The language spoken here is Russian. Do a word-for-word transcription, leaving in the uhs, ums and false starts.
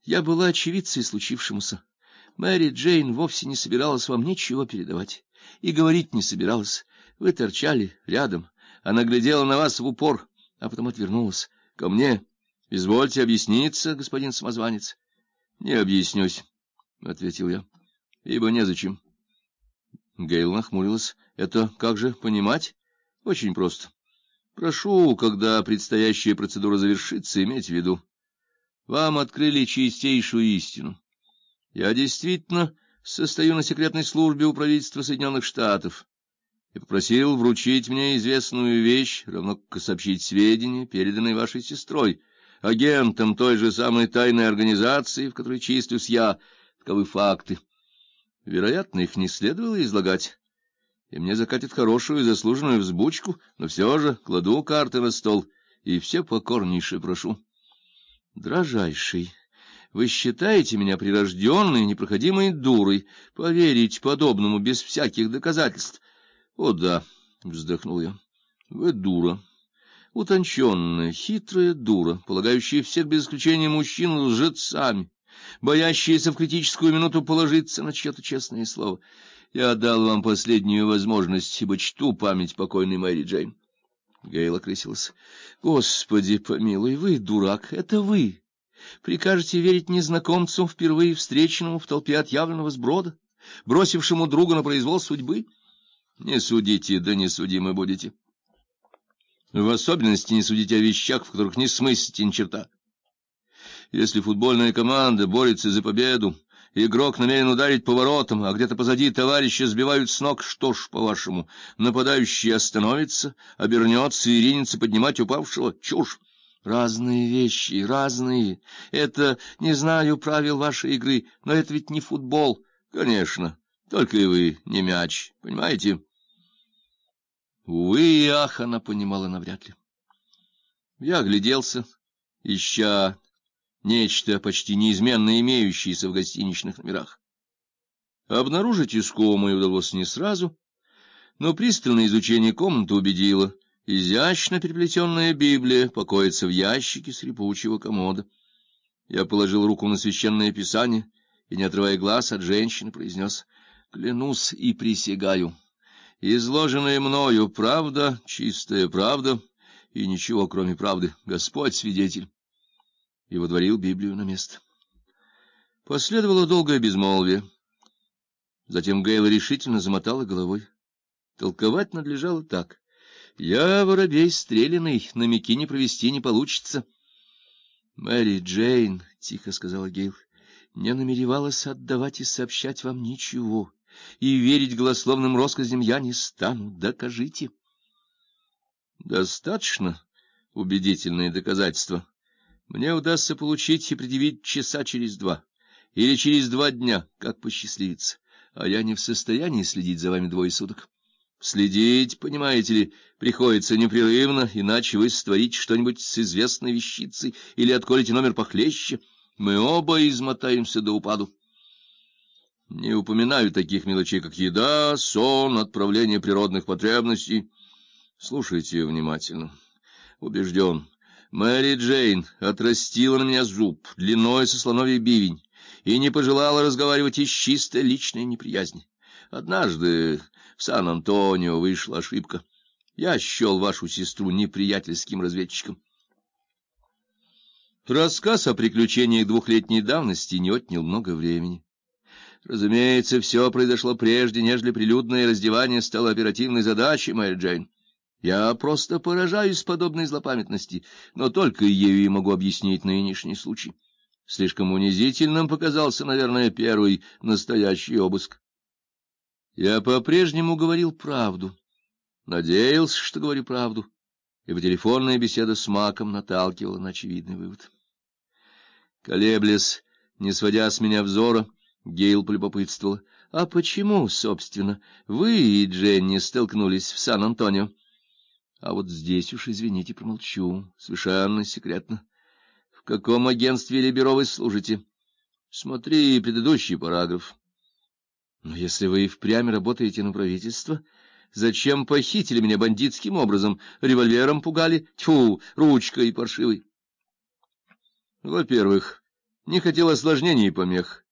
Я была очевидцей случившемуся. Мэри Джейн вовсе не собиралась вам ничего передавать. И говорить не собиралась. Вы торчали рядом. Она глядела на вас в упор, а потом отвернулась. Ко мне. Извольте объясниться, господин самозванец. — Не объяснюсь, — ответил я, — ибо незачем. Гейл нахмурилась. — Это как же понимать? — Очень просто. Прошу, когда предстоящая процедура завершится, иметь в виду. Вам открыли чистейшую истину. Я действительно состою на секретной службе у правительства Соединенных Штатов и попросил вручить мне известную вещь, равно как и сообщить сведения, переданные вашей сестрой, агентом той же самой тайной организации, в которой числюсь я. Таковы факты. Вероятно, их не следовало излагать, и мне закатят хорошую и заслуженную взбучку, но все же кладу карты на стол и все покорнейше прошу. Дрожайший, вы считаете меня прирожденной, непроходимой дурой, поверить подобному без всяких доказательств? — О да, — вздохнул я, — вы дура. Утонченная, хитрая дура, полагающая всех без исключения мужчин лжецами, боящаяся в критическую минуту положиться на чье-то честное слово. Я дал вам последнюю возможность, ибо чту память покойной Мэри Джейн. Гейл окрысился. — Господи помилуй, вы дурак, это вы. Прикажете верить незнакомцу, впервые встреченному в толпе отъявленного сброда, бросившему друга на произвол судьбы? Не судите, да не судимы будете. В особенности не судите о вещах, в которых не смыслите ни черта. Если футбольная команда борется за победу, игрок намерен ударить по воротам, а где-то позади товарища сбивают с ног, что ж, по-вашему, нападающий остановится, обернется и ринется поднимать упавшего? Чушь! Разные вещи, разные. Это, не знаю правил вашей игры, но это ведь не футбол. Конечно, только и вы не мяч, понимаете? Увы и ах, она понимала навряд ли. Я огляделся, ища нечто почти неизменно имеющееся в гостиничных номерах. Обнаружить искомое удалось не сразу, но пристальное изучение комнаты убедило. Изящно переплетенная Библия покоится в ящике скрипучего комода. Я положил руку на священное писание и, не отрывая глаз от женщины, произнес: «Клянусь и присягаю, изложенная мною правда, чистая правда, и ничего, кроме правды. Господь свидетель». И водворил Библию на место. Последовало долгое безмолвие. Затем Гейла решительно замотала головой. Толковать надлежало так: «Я воробей стреляный, на мяки не провести не получится». — Мэри Джейн, — тихо сказала Гейл, — не намеревалась отдавать и сообщать вам ничего, и верить голословным россказням я не стану. Докажите. — Достаточно убедительные доказательства мне удастся получить и предъявить часа через два, или через два дня, как посчастливится, а я не в состоянии следить за вами двое суток. Следить, понимаете ли, приходится непрерывно, иначе вы створите что-нибудь с известной вещицей или отколете номер похлеще. Мы оба измотаемся до упаду. Не упоминаю таких мелочей, как еда, сон, отправление природных потребностей. Слушайте внимательно. Убежден, Мэри Джейн отрастила на меня зуб длиной со слоновий бивень и не пожелала разговаривать из чистой личной неприязни. Однажды в Сан-Антонио вышла ошибка. Я счел вашу сестру неприятельским разведчиком. Рассказ о приключениях двухлетней давности не отнял много времени. Разумеется, все произошло прежде, нежели прилюдное раздевание стало оперативной задачей, Мэри Джейн. Я просто поражаюсь подобной злопамятности, но только ею и могу объяснить нынешний случай. Слишком унизительным показался, наверное, первый настоящий обыск. Я по-прежнему говорил правду, надеялся, что говорю правду, ибо телефонная беседа с Маком наталкивала на очевидный вывод. Колеблясь, не сводя с меня взора, Гейл полюбопытствовала: — А почему, собственно, вы и Дженни столкнулись в Сан-Антонио? А вот здесь уж, извините, промолчу, совершенно секретно. В каком агентстве или бюро вы служите? Смотри предыдущий параграф. Но если вы и впрямь работаете на правительство, зачем похитили меня бандитским образом, револьвером пугали, тьфу, ручкой паршивой? Во-первых, Не хотел осложнений и помех.